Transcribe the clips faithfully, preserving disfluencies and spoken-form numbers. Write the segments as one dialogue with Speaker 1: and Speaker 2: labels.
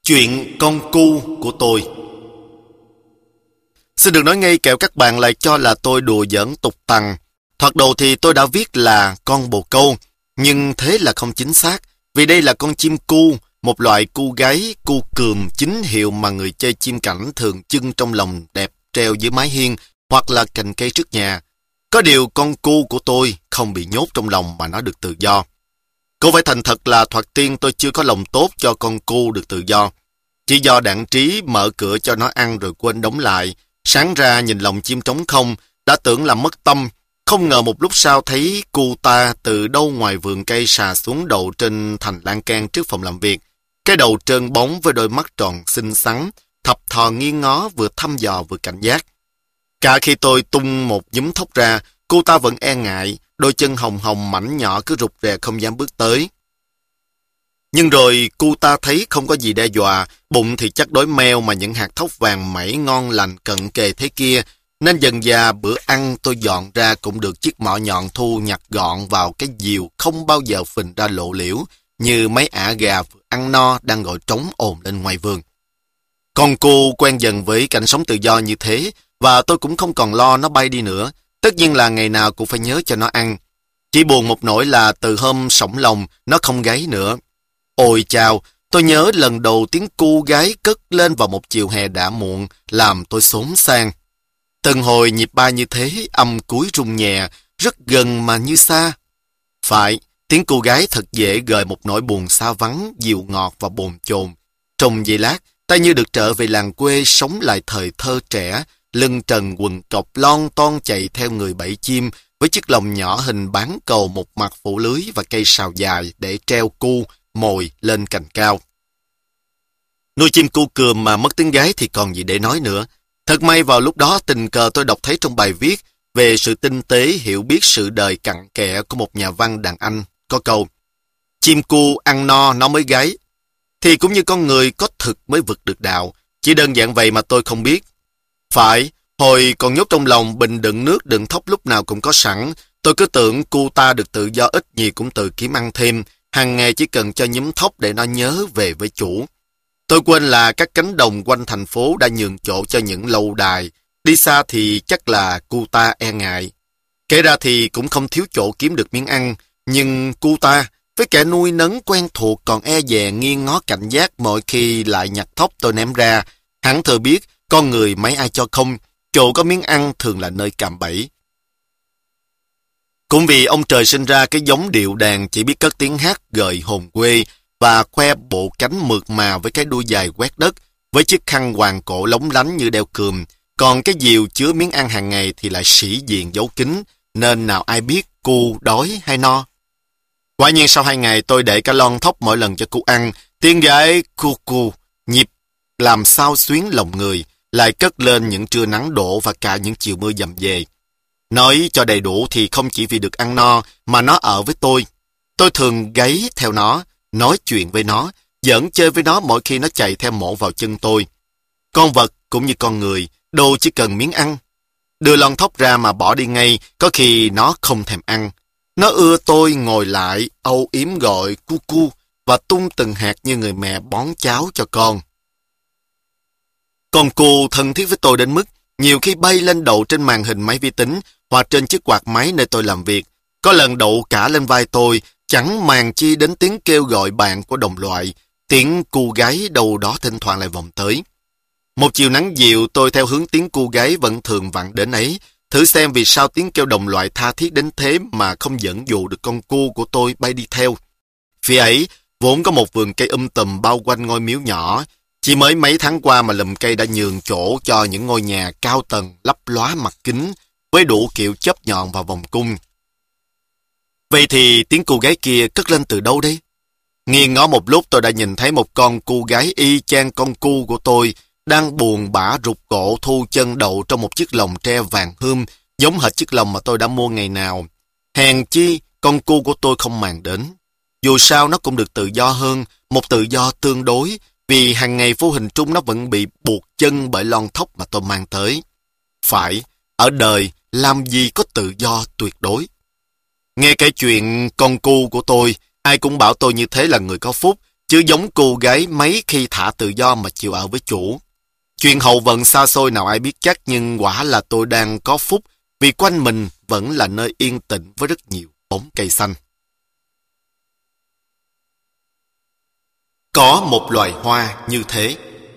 Speaker 1: Chuyện con cu của tôi. Xin được nói ngay kẻo các bạn lại cho là tôi đùa giỡn tục tằng. Thoạt đầu thì tôi đã viết là con bồ câu, nhưng thế là không chính xác, vì đây là con chim cu, một loại cu gáy, cu cườm chính hiệu mà người chơi chim cảnh thường trưng trong lồng đẹp treo dưới mái hiên hoặc là cành cây trước nhà. Có điều con cu của tôi không bị nhốt trong lồng mà nó được tự do. Cô phải thành thật là thoạt tiên tôi chưa có lòng tốt cho con cu được tự do. Chỉ do đặng trí mở cửa cho nó ăn rồi quên đóng lại. Sáng ra nhìn lồng chim trống không, đã tưởng là mất tâm. Không ngờ một lúc sau thấy cu ta từ đâu ngoài vườn cây xà xuống đậu trên thành lan can trước phòng làm việc. Cái đầu trơn bóng với đôi mắt tròn xinh xắn, thập thò nghiêng ngó vừa thăm dò vừa cảnh giác. Cả khi tôi tung một nhúm thóc ra, cô ta vẫn e ngại, đôi chân hồng hồng mảnh nhỏ cứ rụt rè không dám bước tới. Nhưng rồi cô ta thấy không có gì đe dọa, bụng thì chắc đói meo mà những hạt thóc vàng mẩy ngon lành cận kề thế kia, nên dần dà bữa ăn tôi dọn ra cũng được chiếc mỏ nhọn thu nhặt gọn vào cái diều không bao giờ phình ra lộ liễu, như mấy ả gà vừa ăn no đang gọi trống ồn lên ngoài vườn. Con cô quen dần với cảnh sống tự do như thế, và tôi cũng không còn lo nó bay đi nữa. Tất nhiên là ngày nào cũng phải nhớ cho nó ăn. Chỉ buồn một nỗi là từ hôm sổng lòng, nó không gáy nữa. Ôi chao, tôi nhớ lần đầu tiếng cu gái cất lên vào một chiều hè đã muộn, làm tôi xốn sang. Từng hồi nhịp ba như thế, âm cuối rung nhẹ, rất gần mà như xa. Phải, tiếng cu gái thật dễ gợi một nỗi buồn xa vắng, dịu ngọt và bồn chồn. Trong giây lát, ta như được trở về làng quê, sống lại thời thơ trẻ, lưng trần quần cọc lon ton chạy theo người bẫy chim, với chiếc lồng nhỏ hình bán cầu một mặt phủ lưới và cây sào dài để treo cu, mồi lên cành cao. Nuôi chim cu cườm mà mất tiếng gáy thì còn gì để nói nữa. Thật may vào lúc đó tình cờ tôi đọc thấy trong bài viết về sự tinh tế hiểu biết sự đời cặn kẽ của một nhà văn đàn Anh, có câu: chim cu ăn no nó mới gáy. Thì cũng như con người có thực mới vực được đạo, chỉ đơn giản vậy mà tôi không biết. Phải, hồi còn nhốt trong lòng bình đựng nước đựng thóc lúc nào cũng có sẵn, tôi cứ tưởng cu ta được tự do ít nhiều cũng tự kiếm ăn thêm, hàng ngày chỉ cần cho nhúm thóc để nó nhớ về với chủ. Tôi quên là các cánh đồng quanh thành phố đã nhường chỗ cho những lâu đài, đi xa thì chắc là cu ta e ngại. Kể ra thì cũng không thiếu chỗ kiếm được miếng ăn, nhưng cu ta, với kẻ nuôi nấng quen thuộc còn e dè nghiêng ngó cảnh giác mỗi khi lại nhặt thóc tôi ném ra, hắn thừa biết con người mấy ai cho không, chỗ có miếng ăn thường là nơi cạm bẫy. Cũng vì ông trời sinh ra cái giống điệu đàn chỉ biết cất tiếng hát gợi hồn quê và khoe bộ cánh mượt mà với cái đuôi dài quét đất, với chiếc khăn hoàng cổ lóng lánh như đeo cườm, còn cái diều chứa miếng ăn hàng ngày thì lại sĩ diện giấu kín, nên nào ai biết cu đói hay no. Quả nhiên sau hai ngày tôi để cả lon thóc mỗi lần cho cu ăn, tiếng gái cu cu, nhịp làm sao xuyến lòng người, lại cất lên những trưa nắng đổ và cả những chiều mưa dầm về. Nói cho đầy đủ thì không chỉ vì được ăn no mà nó ở với tôi. Tôi thường gáy theo nó, nói chuyện với nó, giỡn chơi với nó mỗi khi nó chạy theo mổ vào chân tôi. Con vật cũng như con người, đồ chỉ cần miếng ăn. Đưa lon thóc ra mà bỏ đi ngay, có khi nó không thèm ăn. Nó ưa tôi ngồi lại, âu yếm gọi cu cu và tung từng hạt như người mẹ bón cháo cho con. Con cu thân thiết với tôi đến mức nhiều khi bay lên đậu trên màn hình máy vi tính hoặc trên chiếc quạt máy nơi tôi làm việc. Có lần đậu cả lên vai tôi, chẳng màng chi đến tiếng kêu gọi bạn của đồng loại, tiếng cu gáy đâu đó thỉnh thoảng lại vọng tới. Một chiều nắng dịu, tôi theo hướng tiếng cu gáy vẫn thường vặn đến ấy, thử xem vì sao tiếng kêu đồng loại tha thiết đến thế mà không dẫn dụ được con cu của tôi bay đi theo. Phía ấy, vốn có một vườn cây um tùm bao quanh ngôi miếu nhỏ, chỉ mới mấy tháng qua mà lùm cây đã nhường chỗ cho những ngôi nhà cao tầng lấp lóa mặt kính với đủ kiểu chớp nhọn và vòng cung. Vậy thì tiếng cu gái kia cất lên từ đâu đây? Nghiêng ngó một lúc tôi đã nhìn thấy một con cu gái y chang con cu của tôi đang buồn bã rụt cổ thu chân đậu trong một chiếc lồng tre vàng hươm giống hệt chiếc lồng mà tôi đã mua ngày nào. Hèn chi con cu của tôi không màng đến. Dù sao nó cũng được tự do hơn, một tự do tương đối, vì hàng ngày vô hình trung nó vẫn bị buộc chân bởi lon thóc mà tôi mang tới. Phải, ở đời làm gì có tự do tuyệt đối. Nghe kể chuyện con cu của tôi, ai cũng bảo tôi như thế là người có phúc, chứ giống cô gái mấy khi thả tự do mà chịu ở với chủ. Chuyện hậu vận xa xôi nào ai biết chắc, nhưng quả là tôi đang có phúc vì quanh mình vẫn là nơi yên tĩnh với rất nhiều bóng cây xanh. Có một loài hoa như thế.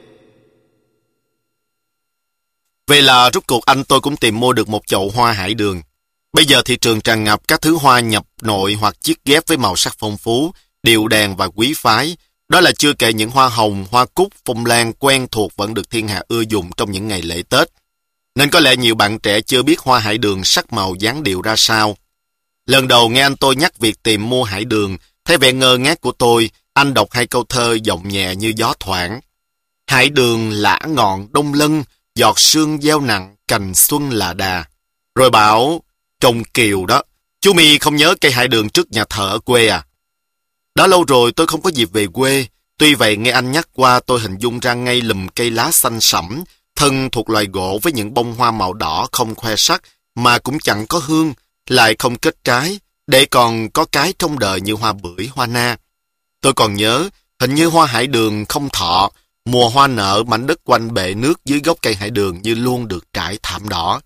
Speaker 1: Vậy là rốt cuộc anh tôi cũng tìm mua được một chậu hoa hải đường. Bây giờ thị trường tràn ngập các thứ hoa nhập nội hoặc chiết ghép với màu sắc phong phú, điệu đàn và quý phái. Đó là chưa kể những hoa hồng, hoa cúc, phong lan quen thuộc vẫn được thiên hạ ưa dùng trong những ngày lễ Tết. Nên có lẽ nhiều bạn trẻ chưa biết hoa hải đường sắc màu dáng điệu ra sao. Lần đầu nghe anh tôi nhắc việc tìm mua hải đường, thấy vẻ ngơ ngác của tôi, anh đọc hai câu thơ giọng nhẹ như gió thoảng. Hải đường lã ngọn đông lân, giọt sương gieo nặng, cành xuân là đà. Rồi bảo, trồng kiều đó, chú My không nhớ cây hải đường trước nhà thờ ở quê à? Đã lâu rồi tôi không có dịp về quê, tuy vậy nghe anh nhắc qua tôi hình dung ra ngay lùm cây lá xanh sẫm, thân thuộc loài gỗ với những bông hoa màu đỏ không khoe sắc, mà cũng chẳng có hương, lại không kết trái, để còn có cái trong đời như hoa bưởi, hoa na. Tôi còn nhớ, hình như hoa hải đường không thọ, mùa hoa nở mảnh đất quanh bệ nước dưới gốc cây hải đường như luôn được trải thảm đỏ.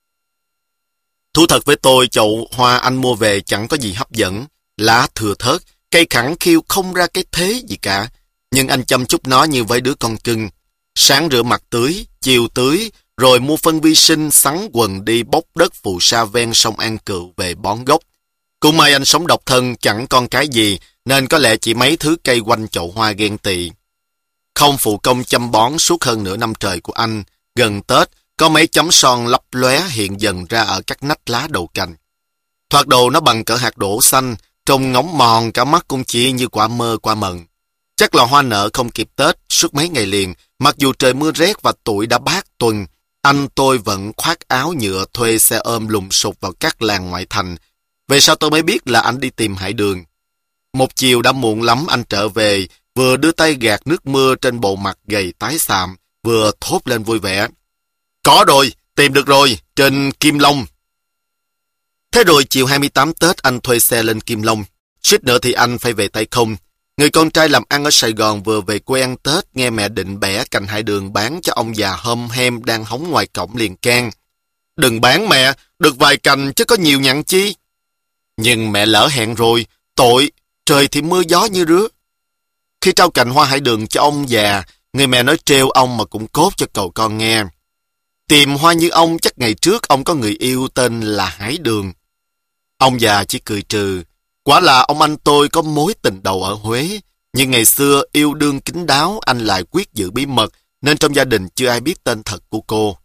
Speaker 1: Thú thật với tôi, chậu hoa anh mua về chẳng có gì hấp dẫn, lá thừa thớt, cây khẳng khiu không ra cái thế gì cả, nhưng anh chăm chút nó như với đứa con cưng. Sáng rửa mặt tưới, chiều tưới, rồi mua phân vi sinh sắn quần đi bốc đất phù sa ven sông An Cựu về bón gốc. Cũng may anh sống độc thân chẳng con cái gì, nên có lẽ chỉ mấy thứ cây quanh chậu hoa ghen tị. Không phụ công chăm bón suốt hơn nửa năm trời của anh, gần Tết, có mấy chấm son lấp lóe hiện dần ra ở các nách lá đầu cành. Thoạt đầu nó bằng cỡ hạt đỗ xanh, trông ngóng mòn cả mắt cũng chỉ như quả mơ qua mần. Chắc là hoa nở không kịp Tết, suốt mấy ngày liền, mặc dù trời mưa rét và tuổi đã bát tuần, anh tôi vẫn khoác áo nhựa thuê xe ôm lùng sục vào các làng ngoại thành. Về sau tôi mới biết là anh đi tìm hải đường. Một chiều đã muộn lắm anh trở về, vừa đưa tay gạt nước mưa trên bộ mặt gầy tái xạm, vừa thốt lên vui vẻ. Có rồi, tìm được rồi, trên Kim Long. Thế rồi chiều hai mươi tám Tết anh thuê xe lên Kim Long. Suýt nữa thì anh phải về tay không. Người con trai làm ăn ở Sài Gòn vừa về quê ăn Tết, nghe mẹ định bẻ cành hải đường bán cho ông già hom hem đang hóng ngoài cổng liền can. Đừng bán mẹ, được vài cành chứ có nhiều nhặn chi. Nhưng mẹ lỡ hẹn rồi, tội, trời thì mưa gió như rứa. Khi trao cành hoa hải đường cho ông già, người mẹ nói trêu ông mà cũng cốt cho cậu con nghe. Tìm hoa như ông chắc ngày trước ông có người yêu tên là Hải Đường. Ông già chỉ cười trừ. Quả là ông anh tôi có mối tình đầu ở Huế, nhưng ngày xưa yêu đương kín đáo anh lại quyết giữ bí mật, nên trong gia đình chưa ai biết tên thật của cô.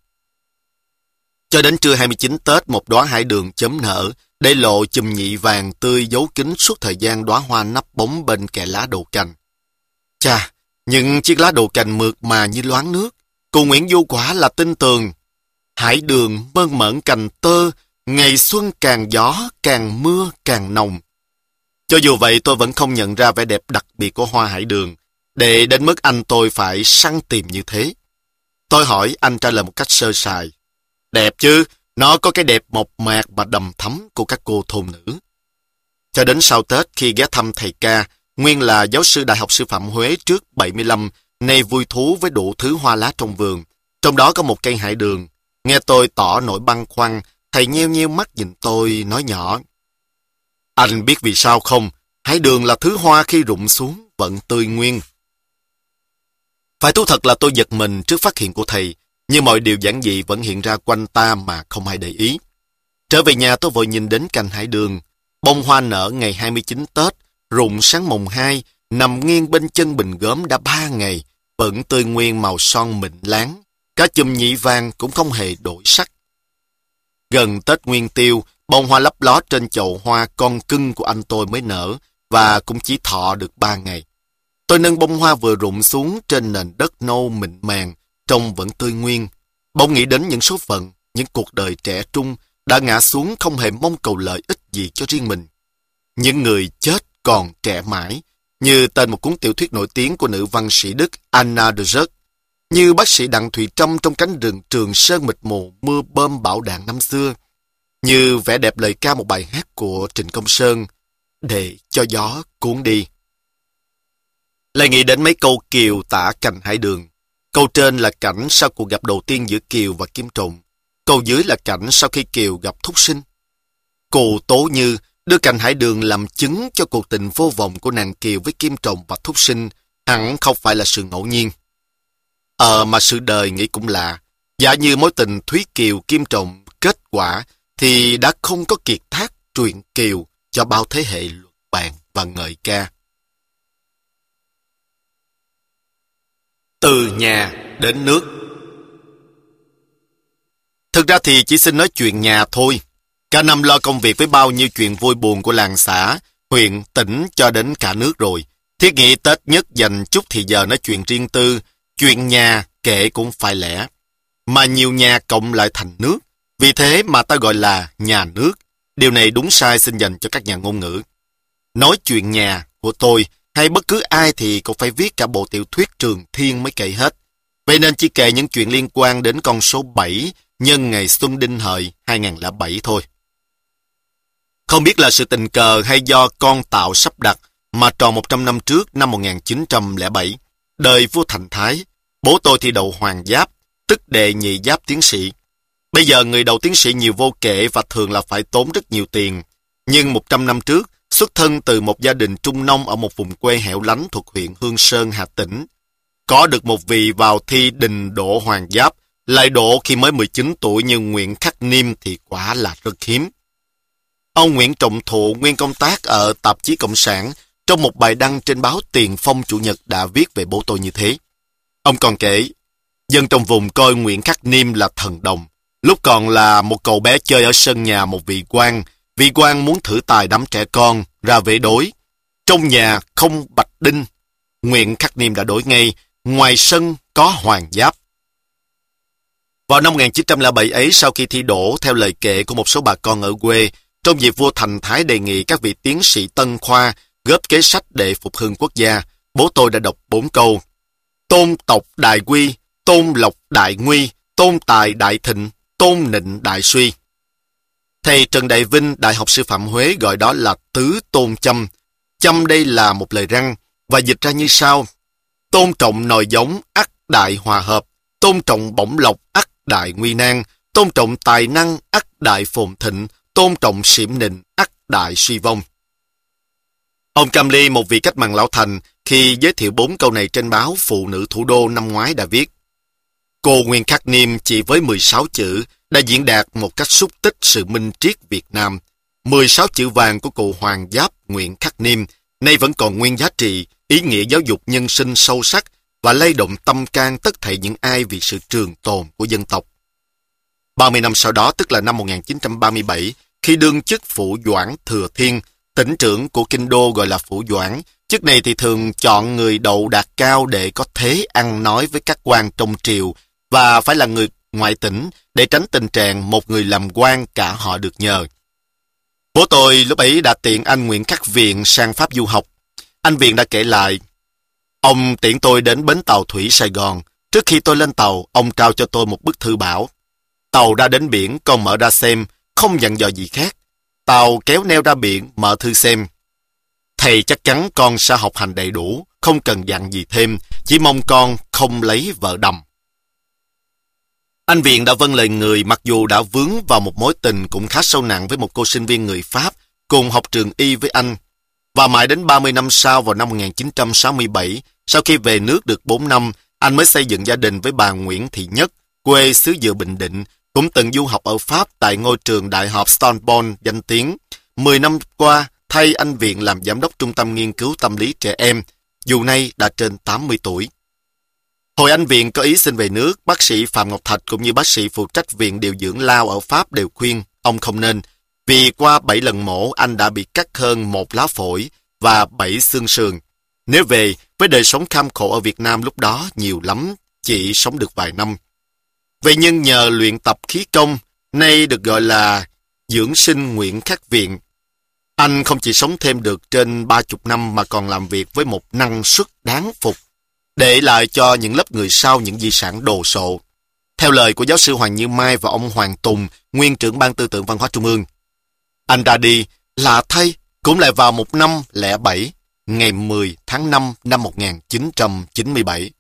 Speaker 1: Cho đến trưa hai mươi chín Tết, một đóa hải đường chớm nở, để lộ chùm nhị vàng tươi giấu kín suốt thời gian đóa hoa nắp bóng bên kẽ lá đầu cành. Chà, những chiếc lá đầu cành mượt mà như loáng nước. Cô Nguyễn Du quả là tin tường. Hải đường mơn mởn cành tơ, ngày xuân càng gió, càng mưa, càng nồng. Cho dù vậy tôi vẫn không nhận ra vẻ đẹp đặc biệt của hoa hải đường, để đến mức anh tôi phải săn tìm như thế. Tôi hỏi, anh trả lời một cách sơ sài. Đẹp chứ, nó có cái đẹp mộc mạc và đầm thắm của các cô thôn nữ. Cho đến sau Tết, khi ghé thăm thầy ca, nguyên là giáo sư Đại học Sư phạm Huế trước bảy mươi lăm, nay vui thú với đủ thứ hoa lá trong vườn. Trong đó có một cây hải đường. Nghe tôi tỏ nỗi băn khoăn, thầy nheo nheo mắt nhìn tôi, nói nhỏ. Anh biết vì sao không? Hải đường là thứ hoa khi rụng xuống, vẫn tươi nguyên. Phải thú thật là tôi giật mình trước phát hiện của thầy, nhưng mọi điều giản dị vẫn hiện ra quanh ta mà không ai để ý. Trở về nhà tôi vội nhìn đến cành hải đường. Bông hoa nở ngày hai mươi chín Tết, rụng sáng mùng hai, nằm nghiêng bên chân bình gốm đã ba ngày, vẫn tươi nguyên màu son mịn láng. Cả chùm nhị vàng cũng không hề đổi sắc. Gần Tết Nguyên Tiêu, bông hoa lấp ló trên chậu hoa con cưng của anh tôi mới nở, và cũng chỉ thọ được ba ngày. Tôi nâng bông hoa vừa rụng xuống trên nền đất nâu mịn màng, trông vẫn tươi nguyên. Bỗng nghĩ đến những số phận, những cuộc đời trẻ trung đã ngã xuống không hề mong cầu lợi ích gì cho riêng mình. Những người chết còn trẻ mãi, như tên một cuốn tiểu thuyết nổi tiếng của nữ văn sĩ Đức Anna de Rớt, như bác sĩ Đặng Thùy Trâm trong cánh rừng Trường Sơn mịt mù mưa bom bão đạn năm xưa, như vẻ đẹp lời ca một bài hát của Trịnh Công Sơn, để cho gió cuốn đi. Lại nghĩ đến mấy câu Kiều tả cảnh hải đường. Câu trên là cảnh sau cuộc gặp đầu tiên giữa Kiều và Kim Trụng. Câu dưới là cảnh sau khi Kiều gặp Thúc Sinh. Cụ Tố Như đưa cảnh hải đường làm chứng cho cuộc tình vô vọng của nàng Kiều với Kim Trụng và Thúc Sinh hẳn không phải là sự ngẫu nhiên. Ờ mà sự đời nghĩ cũng lạ. Giả như mối tình Thúy Kiều Kim Trụng kết quả thì đã không có kiệt tác truyện Kiều cho bao thế hệ luận bàn và ngợi ca. Từ nhà đến nước. Thực ra thì chỉ xin nói chuyện nhà thôi. Cả năm lo công việc với bao nhiêu chuyện vui buồn của làng xã, huyện, tỉnh cho đến cả nước rồi. Thiết nghĩ Tết nhất dành chút thì giờ nói chuyện riêng tư, chuyện nhà kể cũng phải lẽ. Mà nhiều nhà cộng lại thành nước, vì thế mà ta gọi là nhà nước. Điều này đúng sai xin dành cho các nhà ngôn ngữ. Nói chuyện nhà của tôi hay bất cứ ai thì cũng phải viết cả bộ tiểu thuyết Trường Thiên mới kể hết. Vậy nên chỉ kể những chuyện liên quan đến con số bảy nhân ngày Xuân Đinh Hợi hai không không bảy thôi. Không biết là sự tình cờ hay do con tạo sắp đặt mà tròn một trăm năm trước năm một nghìn chín trăm lẻ bảy, đời vua Thành Thái, bố tôi thi đậu hoàng giáp, tức đệ nhị giáp tiến sĩ. Bây giờ người đầu tiến sĩ nhiều vô kể và thường là phải tốn rất nhiều tiền. Nhưng một trăm năm trước, xuất thân từ một gia đình trung nông ở một vùng quê hẻo lánh thuộc huyện Hương Sơn, Hà Tĩnh. Có được một vị vào thi đình đỗ hoàng giáp, lại đỗ khi mới mười chín tuổi như Nguyễn Khắc Niêm thì quả là rất hiếm. Ông Nguyễn Trọng Thụ, nguyên công tác ở tạp chí Cộng sản, trong một bài đăng trên báo Tiền Phong Chủ nhật đã viết về bố tôi như thế. Ông còn kể, dân trong vùng coi Nguyễn Khắc Niêm là thần đồng. Lúc còn là một cậu bé chơi ở sân nhà một vị quan, vị quan muốn thử tài đám trẻ con, ra vệ đối. Trong nhà không bạch đinh, Nguyễn Khắc Niêm đã đổi ngay, ngoài sân có hoàng giáp. Vào năm một nghìn chín trăm lẻ bảy ấy, sau khi thi đỗ theo lời kể của một số bà con ở quê, trong dịp vua Thành Thái đề nghị các vị tiến sĩ Tân Khoa góp kế sách để phục hưng quốc gia, bố tôi đã đọc bốn câu: tôn tộc đại quy, tôn lộc đại nguy, tôn tài đại thịnh, tôn nịnh đại suy. Thầy Trần Đại Vinh, Đại học Sư phạm Huế gọi đó là tứ tôn châm. Châm đây là một lời răng và dịch ra như sau: tôn trọng nòi giống, ắt đại hòa hợp; tôn trọng bổng lộc, ắt đại nguy nan; tôn trọng tài năng, ắt đại phồn thịnh; tôn trọng xỉm nịnh, ắt đại suy vong. Ông Cam Ly, một vị cách mạng lão thành, khi giới thiệu bốn câu này trên báo Phụ Nữ Thủ Đô năm ngoái đã viết: cô Nguyên Khắc Niêm chỉ với mười sáu chữ đã diễn đạt một cách xúc tích sự minh triết Việt Nam. mười sáu chữ vàng của cụ Hoàng Giáp Nguyễn Khắc Niêm nay vẫn còn nguyên giá trị, ý nghĩa giáo dục nhân sinh sâu sắc và lay động tâm can tất thảy những ai vì sự trường tồn của dân tộc. ba mươi năm sau đó, tức là năm một nghìn chín trăm ba mươi bảy, khi đương chức Phủ Doãn Thừa Thiên, tỉnh trưởng của Kinh Đô gọi là Phủ Doãn, chức này thì thường chọn người đậu đạt cao để có thế ăn nói với các quan trong triều và phải là người ngoại tỉnh để tránh tình trạng một người làm quan cả họ được nhờ. Bố tôi lúc ấy đã tiện anh Nguyễn Khắc Viện sang Pháp du học. Anh Viện đã kể lại: ông tiễn tôi đến bến tàu thủy Sài Gòn. Trước khi tôi lên tàu, ông trao cho tôi một bức thư bảo: tàu ra đến biển, con mở ra xem, không dặn dò gì khác. Tàu kéo neo ra biển, mở thư xem. Thầy chắc chắn con sẽ học hành đầy đủ, không cần dặn gì thêm, chỉ mong con không lấy vợ đầm. Anh Viện đã vâng lời người, mặc dù đã vướng vào một mối tình cũng khá sâu nặng với một cô sinh viên người Pháp, cùng học trường y với anh. Và mãi đến ba mươi năm sau, vào năm một nghìn chín trăm sáu mươi bảy, sau khi về nước được bốn năm, anh mới xây dựng gia đình với bà Nguyễn Thị Nhất, quê xứ Dừa Bình Định, cũng từng du học ở Pháp tại ngôi trường Đại học Sorbonne danh tiếng. Mười năm qua, thay anh Viện làm giám đốc Trung tâm Nghiên cứu Tâm lý Trẻ Em, dù nay đã trên tám mươi tuổi. Hồi anh Viện có ý xin về nước, bác sĩ Phạm Ngọc Thạch cũng như bác sĩ phụ trách Viện Điều dưỡng Lao ở Pháp đều khuyên ông không nên, vì qua bảy lần mổ anh đã bị cắt hơn một lá phổi và bảy xương sườn. Nếu về, với đời sống kham khổ ở Việt Nam lúc đó nhiều lắm, chỉ sống được vài năm. Vậy nhưng nhờ luyện tập khí công, nay được gọi là dưỡng sinh Nguyễn Khắc Viện, anh không chỉ sống thêm được trên ba mươi năm mà còn làm việc với một năng suất đáng phục, để lại cho những lớp người sau những di sản đồ sộ. Theo lời của giáo sư Hoàng Như Mai và ông Hoàng Tùng, nguyên trưởng ban tư tưởng văn hóa Trung ương, anh ra đi, lạ thay, cũng lại vào một năm lẻ bảy, ngày mười tháng năm năm một nghìn chín trăm chín mươi bảy.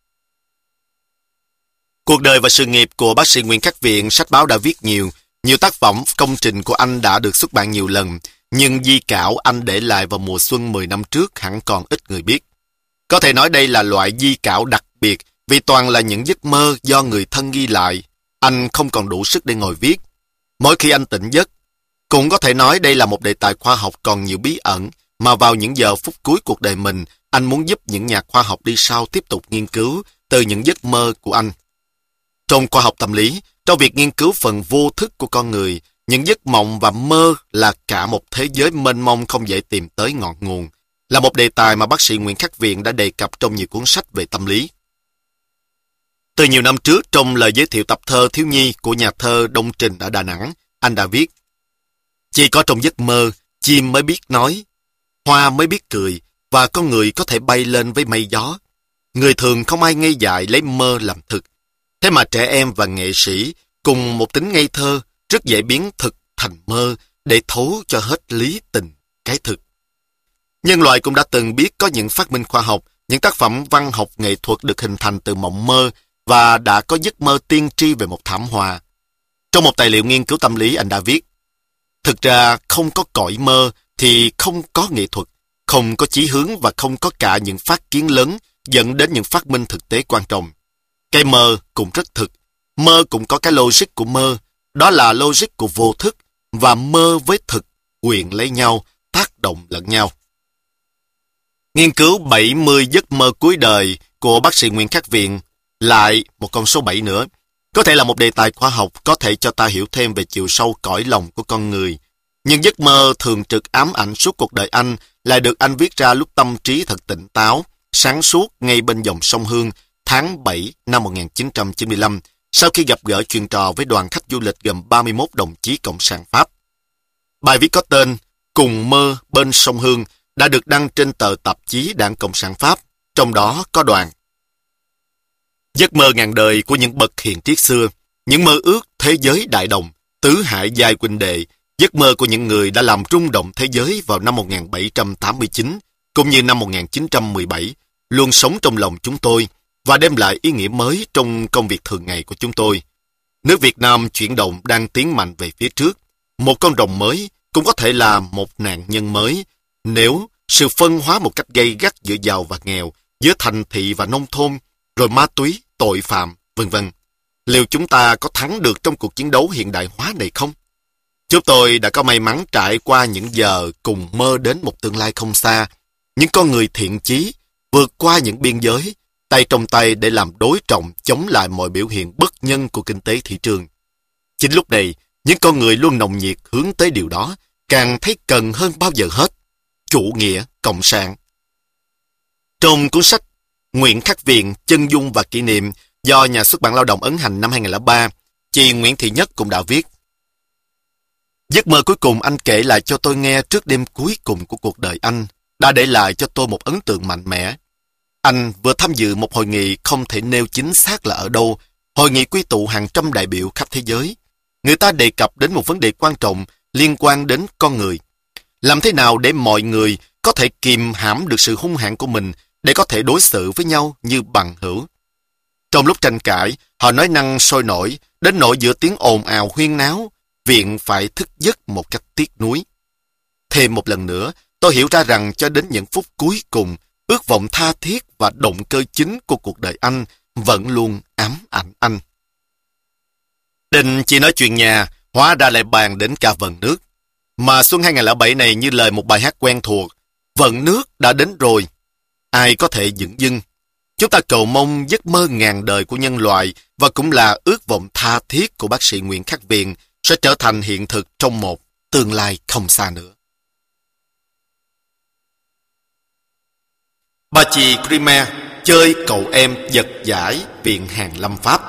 Speaker 1: Cuộc đời và sự nghiệp của bác sĩ Nguyễn Khắc Viện, sách báo đã viết nhiều. Nhiều tác phẩm, công trình của anh đã được xuất bản nhiều lần, nhưng di cảo anh để lại vào mùa xuân mười năm trước hẳn còn ít người biết. Có thể nói đây là loại di cảo đặc biệt vì toàn là những giấc mơ do người thân ghi lại. Anh không còn đủ sức để ngồi viết. Mỗi khi anh tỉnh giấc, cũng có thể nói đây là một đề tài khoa học còn nhiều bí ẩn mà vào những giờ phút cuối cuộc đời mình, anh muốn giúp những nhà khoa học đi sau tiếp tục nghiên cứu từ những giấc mơ của anh. Trong khoa học tâm lý, trong việc nghiên cứu phần vô thức của con người, những giấc mộng và mơ là cả một thế giới mênh mông không dễ tìm tới ngọn nguồn, là một đề tài mà bác sĩ Nguyễn Khắc Viện đã đề cập trong nhiều cuốn sách về tâm lý. Từ nhiều năm trước, trong lời giới thiệu tập thơ thiếu nhi của nhà thơ Đông Trình ở Đà Nẵng, anh đã viết: chỉ có trong giấc mơ, chim mới biết nói, hoa mới biết cười, và con người có thể bay lên với mây gió. Người thường không ai ngây dại lấy mơ làm thực. Thế mà trẻ em và nghệ sĩ cùng một tính ngây thơ rất dễ biến thực thành mơ để thấu cho hết lý tình cái thực. Nhân loại cũng đã từng biết có những phát minh khoa học, những tác phẩm văn học nghệ thuật được hình thành từ mộng mơ và đã có giấc mơ tiên tri về một thảm họa. Trong một tài liệu nghiên cứu tâm lý, anh đã viết: thực ra không có cõi mơ thì không có nghệ thuật, không có chí hướng và không có cả những phát kiến lớn dẫn đến những phát minh thực tế quan trọng. Cái mơ cũng rất thực, mơ cũng có cái logic của mơ, đó là logic của vô thức, và mơ với thực quyện lấy nhau, tác động lẫn nhau. Nghiên cứu bảy mươi giấc mơ cuối đời của bác sĩ Nguyễn Khắc Viện, lại một con số bảy nữa, có thể là một đề tài khoa học có thể cho ta hiểu thêm về chiều sâu cõi lòng của con người. Nhưng giấc mơ thường trực ám ảnh suốt cuộc đời anh lại được anh viết ra lúc tâm trí thật tỉnh táo, sáng suốt ngay bên dòng sông Hương, tháng bảy năm một nghìn chín trăm chín mươi lăm, sau khi gặp gỡ chuyện trò với đoàn khách du lịch gồm ba mươi mốt đồng chí Cộng sản Pháp. Bài viết có tên Cùng mơ bên sông Hương đã được đăng trên tờ tạp chí Đảng Cộng sản Pháp, trong đó có đoạn: giấc mơ ngàn đời của những bậc hiền triết xưa, những mơ ước thế giới đại đồng, tứ hải giai huynh đệ, giấc mơ của những người đã làm rung động thế giới vào năm một nghìn bảy trăm tám mươi chín, cũng như năm một nghìn chín trăm mười bảy, luôn sống trong lòng chúng tôi và đem lại ý nghĩa mới trong công việc thường ngày của chúng tôi. Nước Việt Nam chuyển động đang tiến mạnh về phía trước. Một con rồng mới cũng có thể là một nạn nhân mới nếu sự phân hóa một cách gay gắt giữa giàu và nghèo, giữa thành thị và nông thôn, rồi ma túy, tội phạm, vân vân. Liệu chúng ta có thắng được trong cuộc chiến đấu hiện đại hóa này không? Chúng tôi đã có may mắn trải qua những giờ cùng mơ đến một tương lai không xa. Những con người thiện chí vượt qua những biên giới, tay trong tay để làm đối trọng chống lại mọi biểu hiện bất nhân của kinh tế thị trường. Chính lúc này, những con người luôn nồng nhiệt hướng tới điều đó, càng thấy cần hơn bao giờ hết: chủ nghĩa cộng sản. Trong cuốn sách Nguyễn Khắc Viện, Chân dung và kỷ niệm do nhà xuất bản Lao động ấn hành năm hai nghìn không trăm lẻ ba, chị Nguyễn Thị Nhất cũng đã viết: giấc mơ cuối cùng anh kể lại cho tôi nghe trước đêm cuối cùng của cuộc đời anh đã để lại cho tôi một ấn tượng mạnh mẽ. Anh vừa tham dự một hội nghị không thể nêu chính xác là ở đâu, hội nghị quy tụ hàng trăm đại biểu khắp thế giới. Người ta đề cập đến một vấn đề quan trọng liên quan đến con người. Làm thế nào để mọi người có thể kìm hãm được sự hung hãn của mình để có thể đối xử với nhau như bằng hữu. Trong lúc tranh cãi, họ nói năng sôi nổi, đến nỗi giữa tiếng ồn ào huyên náo, Viện phải thức giấc một cách tiếc nuối. Thêm một lần nữa, tôi hiểu ra rằng cho đến những phút cuối cùng, ước vọng tha thiết và động cơ chính của cuộc đời anh vẫn luôn ám ảnh anh. Định chỉ nói chuyện nhà, hóa ra lại bàn đến cả vận nước. Mà xuân hai nghìn không trăm lẻ bảy này như lời một bài hát quen thuộc: vận nước đã đến rồi, ai có thể dửng dưng. Chúng ta cầu mong giấc mơ ngàn đời của nhân loại và cũng là ước vọng tha thiết của bác sĩ Nguyễn Khắc Viện sẽ trở thành hiện thực trong một tương lai không xa nữa. Bà chị Cremer chơi cậu em giật giải Viện Hàn Lâm Pháp.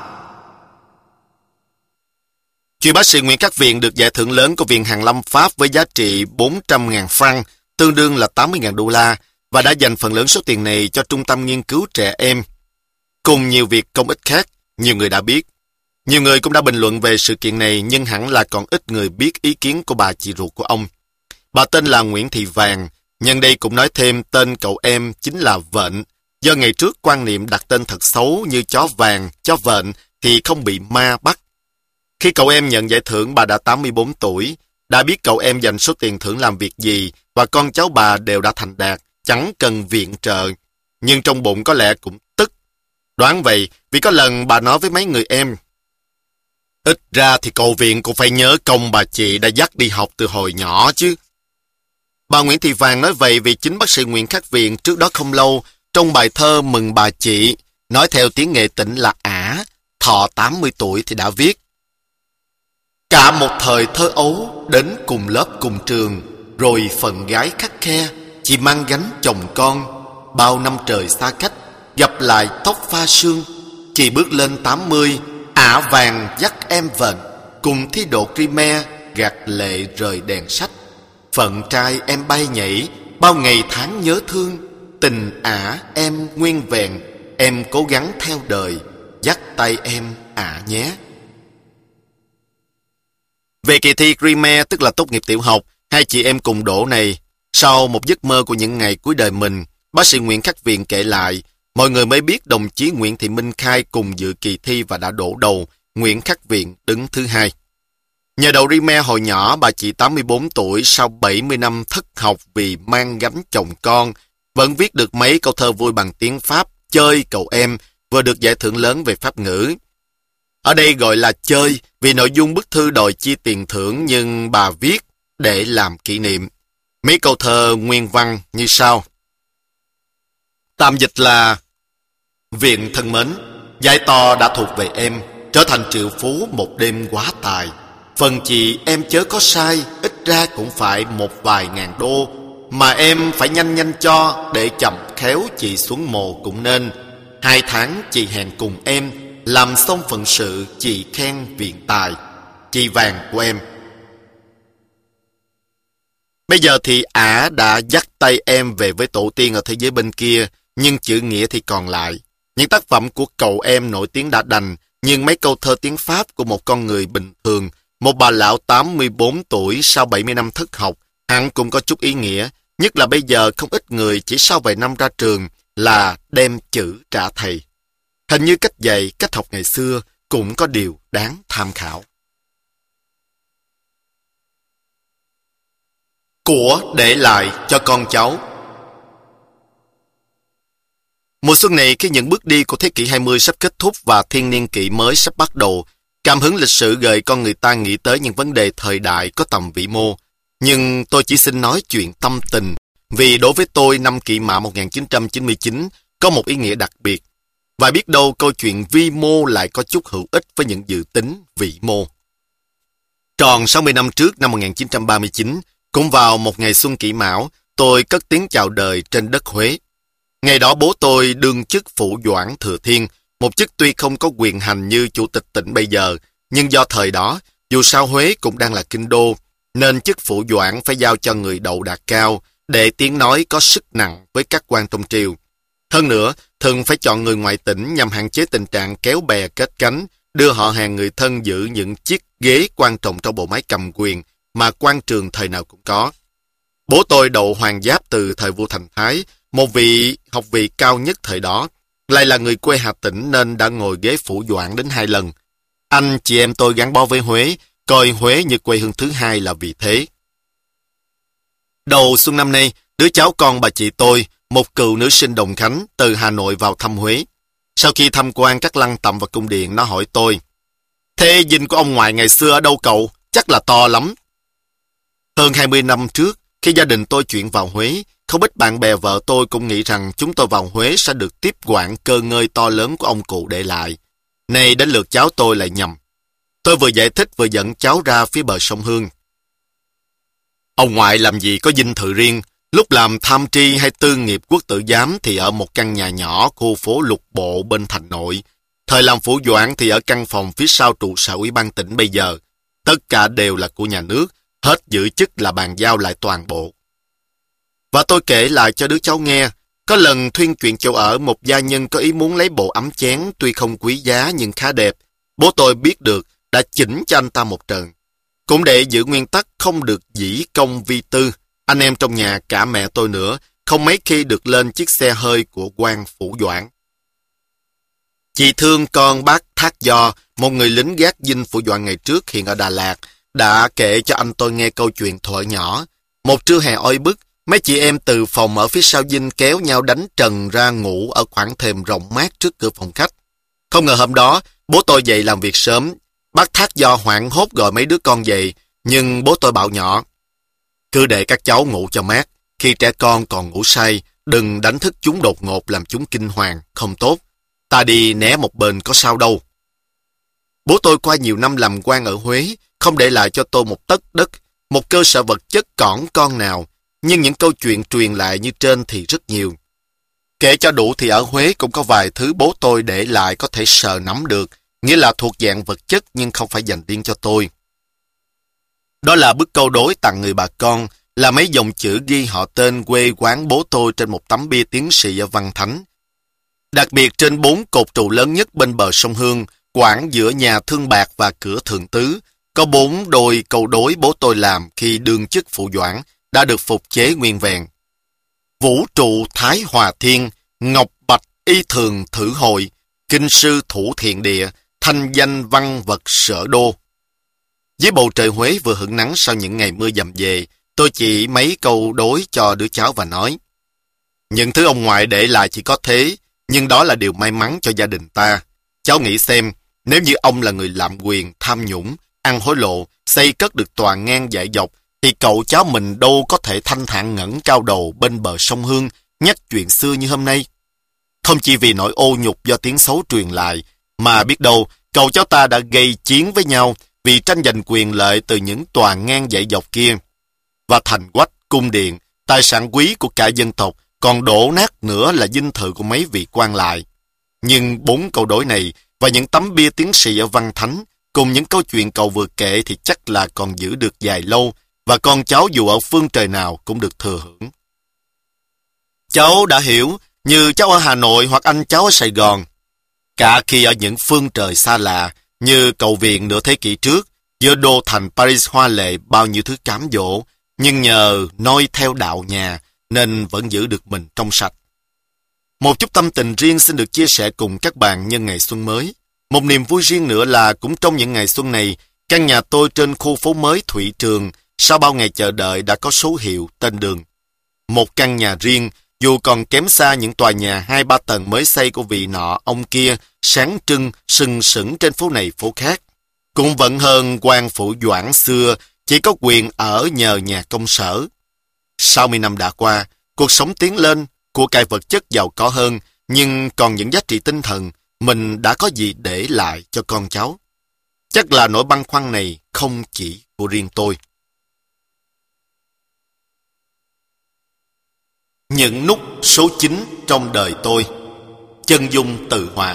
Speaker 1: Chuyện bác sĩ Nguyễn Khắc Viện được giải thưởng lớn của Viện Hàn Lâm Pháp với giá trị bốn trăm nghìn franc, tương đương là tám mươi nghìn đô la, và đã dành phần lớn số tiền này cho Trung tâm Nghiên cứu Trẻ Em. Cùng nhiều việc công ích khác, nhiều người đã biết. Nhiều người cũng đã bình luận về sự kiện này, nhưng hẳn là còn ít người biết ý kiến của bà chị ruột của ông. Bà tên là Nguyễn Thị Vàng, Nhân đây cũng nói thêm tên cậu em chính là Vện. Do ngày trước quan niệm đặt tên thật xấu như chó vàng, chó vện thì không bị ma bắt. Khi cậu em nhận giải thưởng, bà đã tám mươi bốn tuổi. Đã biết cậu em dành số tiền thưởng làm việc gì và con cháu bà đều đã thành đạt, chẳng cần viện trợ. Nhưng trong bụng có lẽ cũng tức. Đoán vậy vì có lần bà nói với mấy người em: ít ra thì cậu viện cũng phải nhớ công bà chị đã dắt đi học từ hồi nhỏ chứ. Bà Nguyễn Thị Vàng nói vậy vì chính bác sĩ Nguyễn Khắc Viện trước đó không lâu, trong bài thơ Mừng Bà Chị, nói theo tiếng nghệ tĩnh là ả, thọ tám mươi tuổi thì đã viết: cả một thời thơ ấu đến cùng lớp cùng trường, rồi phần gái khắt khe, chỉ mang gánh chồng con. Bao năm trời xa cách, gặp lại tóc pha sương. Chị bước lên tám mươi, ả vàng dắt em Vện, cùng thi độ Crime, gạt lệ rời đèn sách. Phận trai em bay nhảy, bao ngày tháng nhớ thương. Tình ả em nguyên vẹn, em cố gắng theo đời, dắt tay em ả nhé. Về kỳ thi Crime, tức là tốt nghiệp tiểu học, hai chị em cùng đỗ này, sau một giấc mơ của những ngày cuối đời mình, bác sĩ Nguyễn Khắc Viện kể lại, mọi người mới biết đồng chí Nguyễn Thị Minh Khai cùng dự kỳ thi và đã đỗ đầu, Nguyễn Khắc Viện đứng thứ hai. Nhờ đầu Crime hồi nhỏ, bà chị tám mươi bốn tuổi sau bảy mươi năm thất học vì mang gánh chồng con, vẫn viết được mấy câu thơ vui bằng tiếng Pháp, chơi cậu em, vừa được giải thưởng lớn về Pháp ngữ. Ở đây gọi là chơi vì nội dung bức thư đòi chi tiền thưởng, nhưng bà viết để làm kỷ niệm. Mấy câu thơ nguyên văn như sau. Tạm dịch là: Viện thân mến, giải to đã thuộc về em, trở thành triệu phú một đêm quá tài. Phần chị em chớ có sai, ít ra cũng phải một vài ngàn đô, mà em phải nhanh nhanh cho, để chậm khéo chị xuống mồ cũng nên. Hai tháng chị hẹn cùng em, làm xong phận sự chị khen viện tài. Chị Vàng của em. Bây giờ thì ả đã dắt tay em về với tổ tiên ở thế giới bên kia, nhưng chữ nghĩa thì còn lại. Những tác phẩm của cậu em nổi tiếng đã đành, nhưng mấy câu thơ tiếng Pháp của một con người bình thường, một bà lão tám mươi bốn tuổi sau bảy mươi năm thất học, hẳn cũng có chút ý nghĩa, nhất là bây giờ không ít người chỉ sau vài năm ra trường là đem chữ trả thầy. Hình như cách dạy, cách học ngày xưa cũng có điều đáng tham khảo. Của để lại cho con cháu. Mùa xuân này, khi những bước đi của thế kỷ hai mươi sắp kết thúc và thiên niên kỷ mới sắp bắt đầu, cảm hứng lịch sử gợi con người ta nghĩ tới những vấn đề thời đại có tầm vĩ mô. Nhưng tôi chỉ xin nói chuyện tâm tình, vì đối với tôi năm Kỷ Mão một nghìn chín trăm chín mươi chín có một ý nghĩa đặc biệt. Và biết đâu câu chuyện vi mô lại có chút hữu ích với những dự tính vĩ mô. Tròn sáu mươi năm trước, năm một nghìn chín trăm ba mươi chín, cũng vào một ngày xuân Kỷ Mão, tôi cất tiếng chào đời trên đất Huế. Ngày đó bố tôi đương chức phủ doãn Thừa Thiên, một chức tuy không có quyền hành như chủ tịch tỉnh bây giờ, nhưng do thời đó, dù sao Huế cũng đang là kinh đô, nên chức phủ doãn phải giao cho người đậu đạt cao, để tiếng nói có sức nặng với các quan trong triều. Hơn nữa, thường phải chọn người ngoại tỉnh nhằm hạn chế tình trạng kéo bè kết cánh, đưa họ hàng người thân giữ những chiếc ghế quan trọng trong bộ máy cầm quyền mà quan trường thời nào cũng có. Bố tôi đậu hoàng giáp từ thời vua Thành Thái, một vị học vị cao nhất thời đó, lại là người quê Hà Tĩnh nên đã ngồi ghế phủ doãn đến hai lần. Anh chị em tôi gắn bó với Huế, coi Huế như quê hương thứ hai là vì thế. Đầu xuân năm nay, đứa cháu con bà chị tôi, một cựu nữ sinh Đồng Khánh, từ Hà Nội vào thăm Huế. Sau khi tham quan các lăng tẩm và cung điện, nó hỏi tôi: thế dinh của ông ngoại ngày xưa ở đâu cậu? Chắc là to lắm. Hơn hai mươi năm trước, khi gia đình tôi chuyển vào Huế, không ít bạn bè vợ tôi cũng nghĩ rằng chúng tôi vào Huế sẽ được tiếp quản cơ ngơi to lớn của ông cụ để lại. Nay đến lượt cháu tôi lại nhầm. Tôi vừa giải thích vừa dẫn cháu ra phía bờ sông Hương. Ông ngoại làm gì có dinh thự riêng, lúc làm tham tri hay tư nghiệp quốc tử giám thì ở một căn nhà nhỏ khu phố Lục Bộ bên thành nội. Thời làm phủ doãn thì ở căn phòng phía sau trụ sở ủy ban tỉnh bây giờ. Tất cả đều là của nhà nước, hết giữ chức là bàn giao lại toàn bộ. Và tôi kể lại cho đứa cháu nghe, có lần thuyên chuyện chỗ ở một gia nhân có ý muốn lấy bộ ấm chén tuy không quý giá nhưng khá đẹp. Bố tôi biết được, đã chỉnh cho anh ta một trận. Cũng để giữ nguyên tắc không được dĩ công vi tư, Anh em trong nhà, cả mẹ tôi nữa, không mấy khi được lên chiếc xe hơi của quan Phủ Doãn. Chị Thương, con bác Thác Do, một người lính gác dinh Phủ Doãn ngày trước hiện ở Đà Lạt, đã kể cho anh tôi nghe câu chuyện thuở nhỏ. Một trưa hè oi bức, mấy chị em từ phòng ở phía sau dinh kéo nhau đánh trần ra ngủ ở khoảng thềm rộng mát trước cửa phòng khách. Không ngờ hôm đó, bố tôi dậy làm việc sớm. Bác Thác Do hoảng hốt gọi mấy đứa con dậy, nhưng bố tôi bảo nhỏ: cứ để các cháu ngủ cho mát, khi trẻ con còn ngủ say, đừng đánh thức chúng đột ngột làm chúng kinh hoàng, không tốt. Ta đi né một bên có sao đâu. Bố tôi qua nhiều năm làm quan ở Huế, không để lại cho tôi một tấc đất, một cơ sở vật chất cỏn con nào, nhưng những câu chuyện truyền lại như trên thì rất nhiều. Kể cho đủ thì ở Huế cũng có vài thứ bố tôi để lại có thể sờ nắm được, nghĩa là thuộc dạng vật chất nhưng không phải dành riêng cho tôi. Đó là bức câu đối tặng người bà con, là mấy dòng chữ ghi họ tên quê quán bố tôi trên một tấm bia tiến sĩ ở Văn Thánh. Đặc biệt trên bốn cột trụ lớn nhất bên bờ sông Hương, quảng giữa nhà Thương Bạc và cửa Thượng Tứ, có bốn đôi câu đối bố tôi làm khi đương chức Phủ Doãn, đã được phục chế nguyên vẹn. Vũ trụ Thái Hòa Thiên, Ngọc Bạch Y Thường Thử Hội, Kinh sư Thủ Thiện Địa, Thanh danh văn vật sở đô. Dưới bầu trời Huế vừa hửng nắng sau những ngày mưa dầm về, tôi chỉ mấy câu đối cho đứa cháu và nói: những thứ ông ngoại để lại chỉ có thế, nhưng đó là điều may mắn cho gia đình ta. Cháu nghĩ xem, nếu như ông là người lạm quyền, tham nhũng, ăn hối lộ, xây cất được tòa ngang dải dọc, thì cậu cháu mình đâu có thể thanh thản ngẩng cao đầu bên bờ sông Hương, nhắc chuyện xưa như hôm nay. Không chỉ vì nỗi ô nhục do tiếng xấu truyền lại, mà biết đâu cậu cháu ta đã gây chiến với nhau vì tranh giành quyền lợi từ những tòa ngang dải dọc kia. Và thành quách, cung điện, tài sản quý của cả dân tộc, còn đổ nát nữa là dinh thự của mấy vị quan lại. Nhưng bốn câu đối này và những tấm bia tiến sĩ ở Văn Thánh, cùng những câu chuyện cậu vừa kể thì chắc là còn giữ được dài lâu, và con cháu dù ở phương trời nào cũng được thừa hưởng. Cháu đã hiểu, như cháu ở Hà Nội hoặc anh cháu ở Sài Gòn. Cả khi ở những phương trời xa lạ, như cầu viện nửa thế kỷ trước, giữa đô thành Paris hoa lệ bao nhiêu thứ cám dỗ, nhưng nhờ noi theo đạo nhà nên vẫn giữ được mình trong sạch. Một chút tâm tình riêng xin được chia sẻ cùng các bạn nhân ngày xuân mới. Một niềm vui riêng nữa là cũng trong những ngày xuân này, căn nhà tôi trên khu phố mới Thủy Trường sau bao ngày chờ đợi đã có số hiệu, tên đường. Một căn nhà riêng, dù còn kém xa những tòa nhà hai ba tầng mới xây của vị nọ ông kia, sáng trưng, sừng sững trên phố này phố khác. Cũng vẫn hơn quan Phủ Doãn xưa, chỉ có quyền ở nhờ nhà công sở. sáu mươi năm đã qua, cuộc sống tiến lên, của cải vật chất giàu có hơn, nhưng còn những giá trị tinh thần, mình đã có gì để lại cho con cháu. Chắc là nỗi băn khoăn này không chỉ của riêng tôi. Những nút số chín trong đời tôi. Chân dung tự hòa.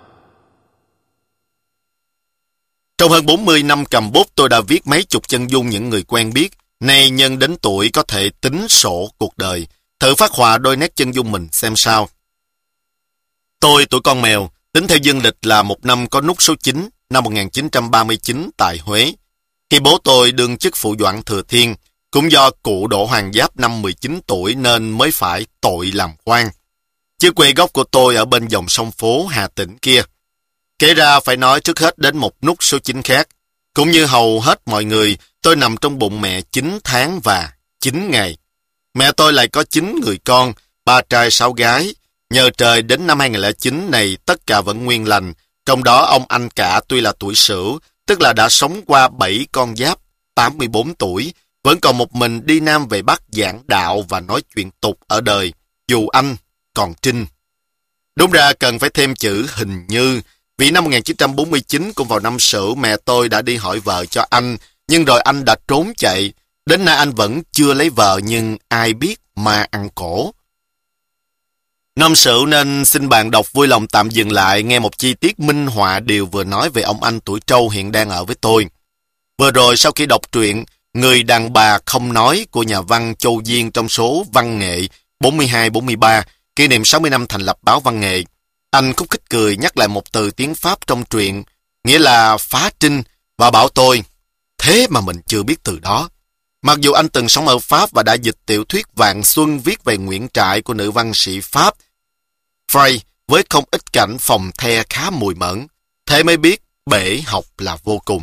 Speaker 1: Trong hơn bốn mươi năm cầm bút, tôi đã viết mấy chục chân dung những người quen biết. Nay nhân đến tuổi có thể tính sổ cuộc đời, thử phát họa đôi nét chân dung mình xem sao. Tôi tuổi con mèo, tính theo dương lịch là một năm có nút số chín, năm một nghìn chín trăm ba mươi chín tại Huế. Khi bố tôi đương chức Phủ Doãn Thừa Thiên, cũng do cụ Đỗ Hoàng Giáp năm mười chín tuổi nên mới phải tội làm quan. Chứ quê gốc của tôi ở bên dòng sông phố Hà Tĩnh kia. Kể ra phải nói trước hết đến một nút số chín khác. Cũng như hầu hết mọi người, tôi nằm trong bụng mẹ chín tháng và chín ngày. Mẹ tôi lại có chín người con, ba trai sáu gái. Nhờ trời đến năm hai nghìn không trăm lẻ chín này tất cả vẫn nguyên lành. Trong đó ông anh cả tuy là tuổi sửu, tức là đã sống qua bảy con giáp, tám mươi bốn tuổi, vẫn còn một mình đi Nam về Bắc giảng đạo và nói chuyện tục ở đời, dù anh còn trinh. Đúng ra cần phải thêm chữ hình như, vì năm một nghìn chín trăm bốn mươi chín cũng vào năm Sửu mẹ tôi đã đi hỏi vợ cho anh, nhưng rồi anh đã trốn chạy. Đến nay anh vẫn chưa lấy vợ nhưng ai biết mà ăn cổ. Năm Sửu nên xin bạn đọc vui lòng tạm dừng lại nghe một chi tiết minh họa điều vừa nói về ông anh tuổi trâu hiện đang ở với tôi. Vừa rồi sau khi đọc truyện Người đàn bà không nói của nhà văn Châu Diên trong số Văn Nghệ bốn mươi hai bốn mươi ba, kỷ niệm sáu mươi năm thành lập báo Văn Nghệ, anh khúc khích cười nhắc lại một từ tiếng Pháp trong truyện, nghĩa là phá trinh, và bảo tôi, thế mà mình chưa biết từ đó. Mặc dù anh từng sống ở Pháp và đã dịch tiểu thuyết Vạn Xuân viết về Nguyễn Trãi của nữ văn sĩ Pháp Frey với không ít cảnh phòng the khá mùi mẫn, thế mới biết bể học là vô cùng.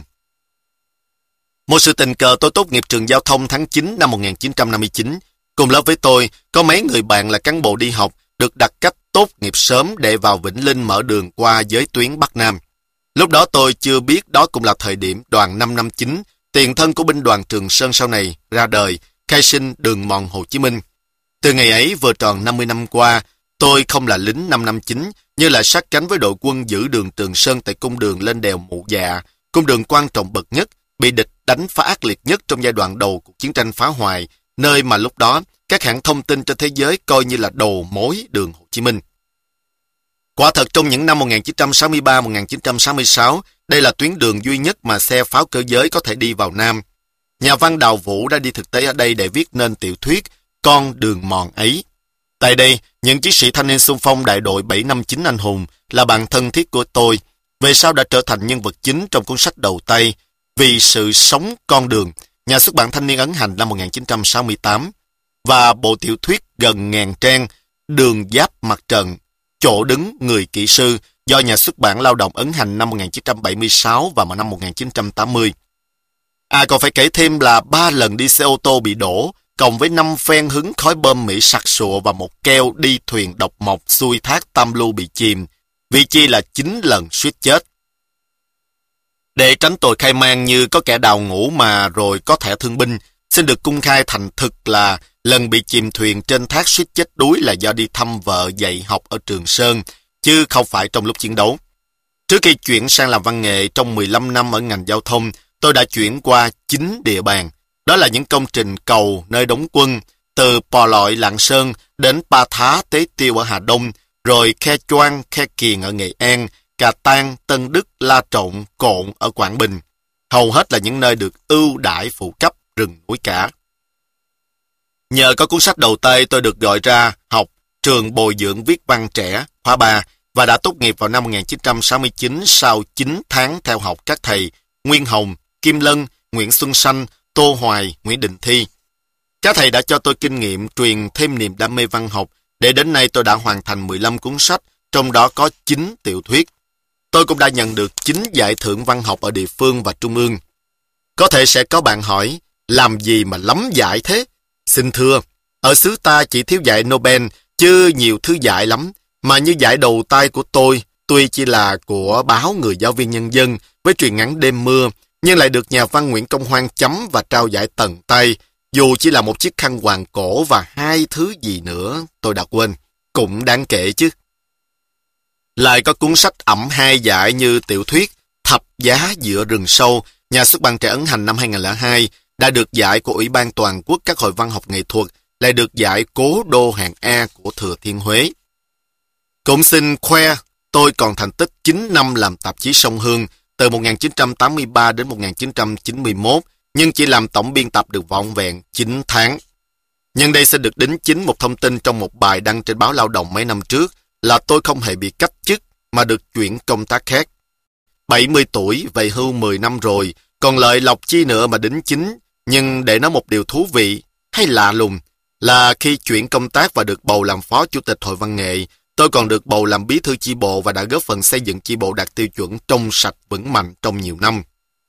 Speaker 1: Một sự tình cờ tôi tốt nghiệp trường giao thông tháng chín năm một nghìn chín trăm năm mươi chín. Cùng lớp với tôi, có mấy người bạn là cán bộ đi học, được đặt cách tốt nghiệp sớm để vào Vĩnh Linh mở đường qua giới tuyến Bắc Nam. Lúc đó tôi chưa biết đó cũng là thời điểm đoàn năm năm chín, tiền thân của binh đoàn Trường Sơn sau này, ra đời, khai sinh đường mòn Hồ Chí Minh. Từ ngày ấy vừa tròn năm mươi năm qua, tôi không là lính năm năm chín, như là sát cánh với đội quân giữ đường Trường Sơn tại cung đường lên đèo Mụ Dạ, cung đường quan trọng bậc nhất, bị địch đánh phá ác liệt nhất trong giai đoạn đầu cuộc chiến tranh phá hoại, nơi mà lúc đó các hãng thông tin trên thế giới coi như là đầu mối đường Hồ Chí Minh. Quả thật trong những năm một nghìn chín trăm sáu mươi ba đến một nghìn chín trăm sáu mươi sáu, đây là tuyến đường duy nhất mà xe pháo cơ giới có thể đi vào Nam. Nhà văn Đào Vũ đã đi thực tế ở đây để viết nên tiểu thuyết Con đường mòn ấy. Tại đây, những chiến sĩ thanh niên xung phong đại đội bảy năm chín anh hùng là bạn thân thiết của tôi, về sau đã trở thành nhân vật chính trong cuốn sách đầu tay Vì sự sống con đường, nhà xuất bản Thanh niên ấn hành năm một nghìn chín trăm sáu mươi tám, và bộ tiểu thuyết gần ngàn trang Đường giáp mặt trận, chỗ đứng người kỹ sư do nhà xuất bản Lao động ấn hành năm một nghìn chín trăm bảy mươi sáu và năm một nghìn chín trăm tám mươi. À còn phải kể thêm là ba lần đi xe ô tô bị đổ, cộng với năm phen hứng khói bom Mỹ sặc sụa và một keo đi thuyền độc mộc xuôi thác Tam Lưu bị chìm, vì chi là chín lần suýt chết. Để tránh tội khai man như có kẻ đào ngũ mà rồi có thẻ thương binh, xin được cung khai thành thực là lần bị chìm thuyền trên thác suýt chết đuối là do đi thăm vợ dạy học ở Trường Sơn, chứ không phải trong lúc chiến đấu. Trước khi chuyển sang làm văn nghệ trong mười lăm năm ở ngành giao thông, tôi đã chuyển qua chín địa bàn. Đó là những công trình cầu nơi đóng quân, từ Pò Lọi Lạng Sơn đến Pa Thá Tế Tiêu ở Hà Đông, rồi Khe Choang, Khe Kiền ở Nghệ An, Cà Tang, Tân Đức, La Trộn, Cộn ở Quảng Bình. Hầu hết là những nơi được ưu đãi phụ cấp rừng núi cả. Nhờ có cuốn sách đầu tay, tôi được gọi ra học trường bồi dưỡng viết văn trẻ khóa ba và đã tốt nghiệp vào năm một nghìn chín trăm sáu mươi chín sau chín tháng theo học các thầy Nguyên Hồng, Kim Lân, Nguyễn Xuân Sanh, Tô Hoài, Nguyễn Đình Thi. Các thầy đã cho tôi kinh nghiệm, truyền thêm niềm đam mê văn học, để đến nay tôi đã hoàn thành mười lăm cuốn sách, trong đó có chín tiểu thuyết. Tôi cũng đã nhận được chín giải thưởng văn học ở địa phương và trung ương. Có thể sẽ có bạn hỏi, làm gì mà lắm giải thế? Xin thưa, ở xứ ta chỉ thiếu giải Nobel, chứ nhiều thứ giải lắm, mà như giải đầu tay của tôi, tuy chỉ là của báo Người Giáo viên Nhân dân với truyện ngắn Đêm Mưa, nhưng lại được nhà văn Nguyễn Công Hoan chấm và trao giải tận tay, dù chỉ là một chiếc khăn hoàng cổ và hai thứ gì nữa, tôi đã quên, cũng đáng kể chứ. Lại có cuốn sách ẵm hai giải như tiểu thuyết Thập Giá Giữa Rừng Sâu, nhà xuất bản Trẻ ấn hành năm hai nghìn không trăm lẻ hai, đã được giải của Ủy ban Toàn quốc các hội văn học nghệ thuật, lại được giải Cố đô hạng A của Thừa Thiên Huế. Cũng xin khoe, tôi còn thành tích chín năm làm tạp chí Sông Hương, từ một nghìn chín trăm tám mươi ba đến một nghìn chín trăm chín mươi mốt, nhưng chỉ làm tổng biên tập được vỏn vẹn chín tháng. Nhân đây sẽ được đính chính một thông tin trong một bài đăng trên báo Lao động mấy năm trước, là tôi không hề bị cách chức mà được chuyển công tác khác. bảy mươi tuổi, về hưu mười năm rồi, còn lợi lộc chi nữa mà đính chính, nhưng để nói một điều thú vị hay lạ lùng là khi chuyển công tác và được bầu làm phó chủ tịch hội văn nghệ, tôi còn được bầu làm bí thư chi bộ và đã góp phần xây dựng chi bộ đạt tiêu chuẩn trong sạch vững mạnh trong nhiều năm.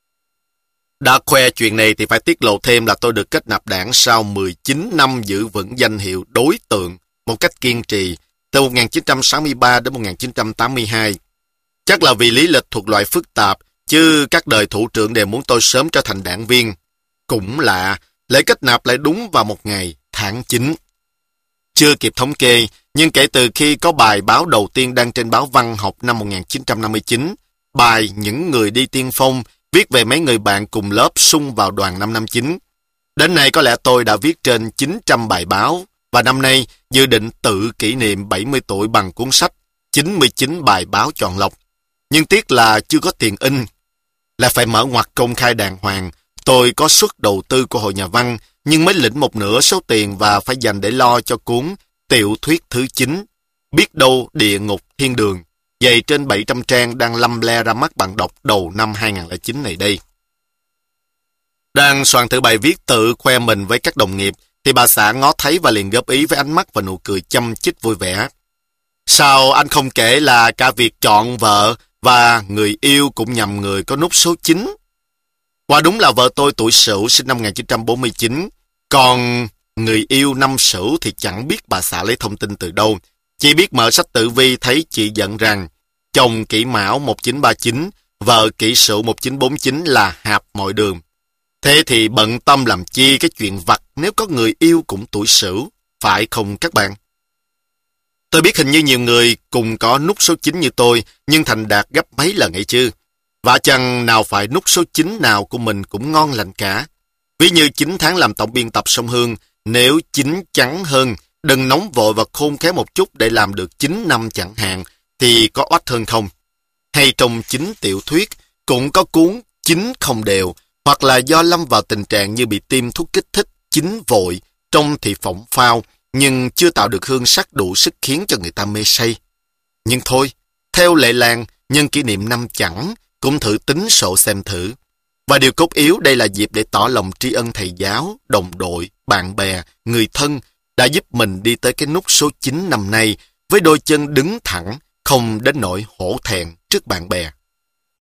Speaker 1: Đã khoe chuyện này thì phải tiết lộ thêm là tôi được kết nạp đảng sau mười chín năm giữ vững danh hiệu đối tượng một cách kiên trì, từ một nghìn chín trăm sáu mươi ba đến một nghìn chín trăm tám mươi hai. Chắc là vì lý lịch thuộc loại phức tạp, chứ các đời thủ trưởng đều muốn tôi sớm trở thành đảng viên. Cũng lạ, lễ kết nạp lại đúng vào một ngày, tháng chín. Chưa kịp thống kê, nhưng kể từ khi có bài báo đầu tiên đăng trên báo Văn học năm một nghìn chín trăm năm mươi chín, bài Những Người Đi Tiên Phong, viết về mấy người bạn cùng lớp sung vào đoàn năm năm chín. Đến nay có lẽ tôi đã viết trên chín trăm bài báo, và năm nay dự định tự kỷ niệm bảy mươi tuổi bằng cuốn sách chín mươi chín bài báo chọn lọc. Nhưng tiếc là chưa có tiền in, là phải mở ngoặc công khai đàng hoàng. Tôi có suất đầu tư của Hội Nhà văn, nhưng mới lĩnh một nửa số tiền và phải dành để lo cho cuốn tiểu thuyết thứ chín, Biết Đâu Địa Ngục Thiên Đường, dày trên bảy trăm trang đang lăm le ra mắt bạn đọc đầu năm hai nghìn không trăm lẻ chín này đây. Đang soạn thử bài viết tự khoe mình với các đồng nghiệp, thì bà xã ngó thấy và liền góp ý với ánh mắt và nụ cười chăm chích vui vẻ. Sao anh không kể là cả việc chọn vợ và người yêu cũng nhằm người có nút số chín? Quả đúng là vợ tôi tuổi Sửu sinh năm một nghìn chín trăm bốn mươi chín, còn người yêu năm Sửu thì chẳng biết bà xã lấy thông tin từ đâu. Chỉ biết mở sách tử vi thấy chị giận rằng chồng Kỷ Mão một nghìn chín trăm ba mươi chín, vợ Kỷ Sửu một nghìn chín trăm bốn mươi chín là hạp mọi đường. Thế thì bận tâm làm chi cái chuyện vặt nếu có người yêu cũng tuổi Sửu, phải không các bạn? Tôi biết hình như nhiều người cùng có nút số chín như tôi, nhưng thành đạt gấp mấy lần ấy chứ. Vả chăng nào phải nút số chín nào của mình cũng ngon lành cả. Ví như chín tháng làm tổng biên tập Sông Hương, nếu chín trắng hơn, đừng nóng vội và khôn khéo một chút để làm được chín năm chẳng hạn, thì có oách hơn không? Hay trong chín tiểu thuyết, cũng có cuốn chín không đều, hoặc là do lâm vào tình trạng như bị tiêm thuốc kích thích chín vội, trông thì phỏng phao, nhưng chưa tạo được hương sắc đủ sức khiến cho người ta mê say. Nhưng thôi, theo lệ làng, nhân kỷ niệm năm chẵn, cũng thử tính sổ xem thử. Và điều cốt yếu đây là dịp để tỏ lòng tri ân thầy giáo, đồng đội, bạn bè, người thân đã giúp mình đi tới cái nút số chín năm nay với đôi chân đứng thẳng, không đến nỗi hổ thẹn trước bạn bè.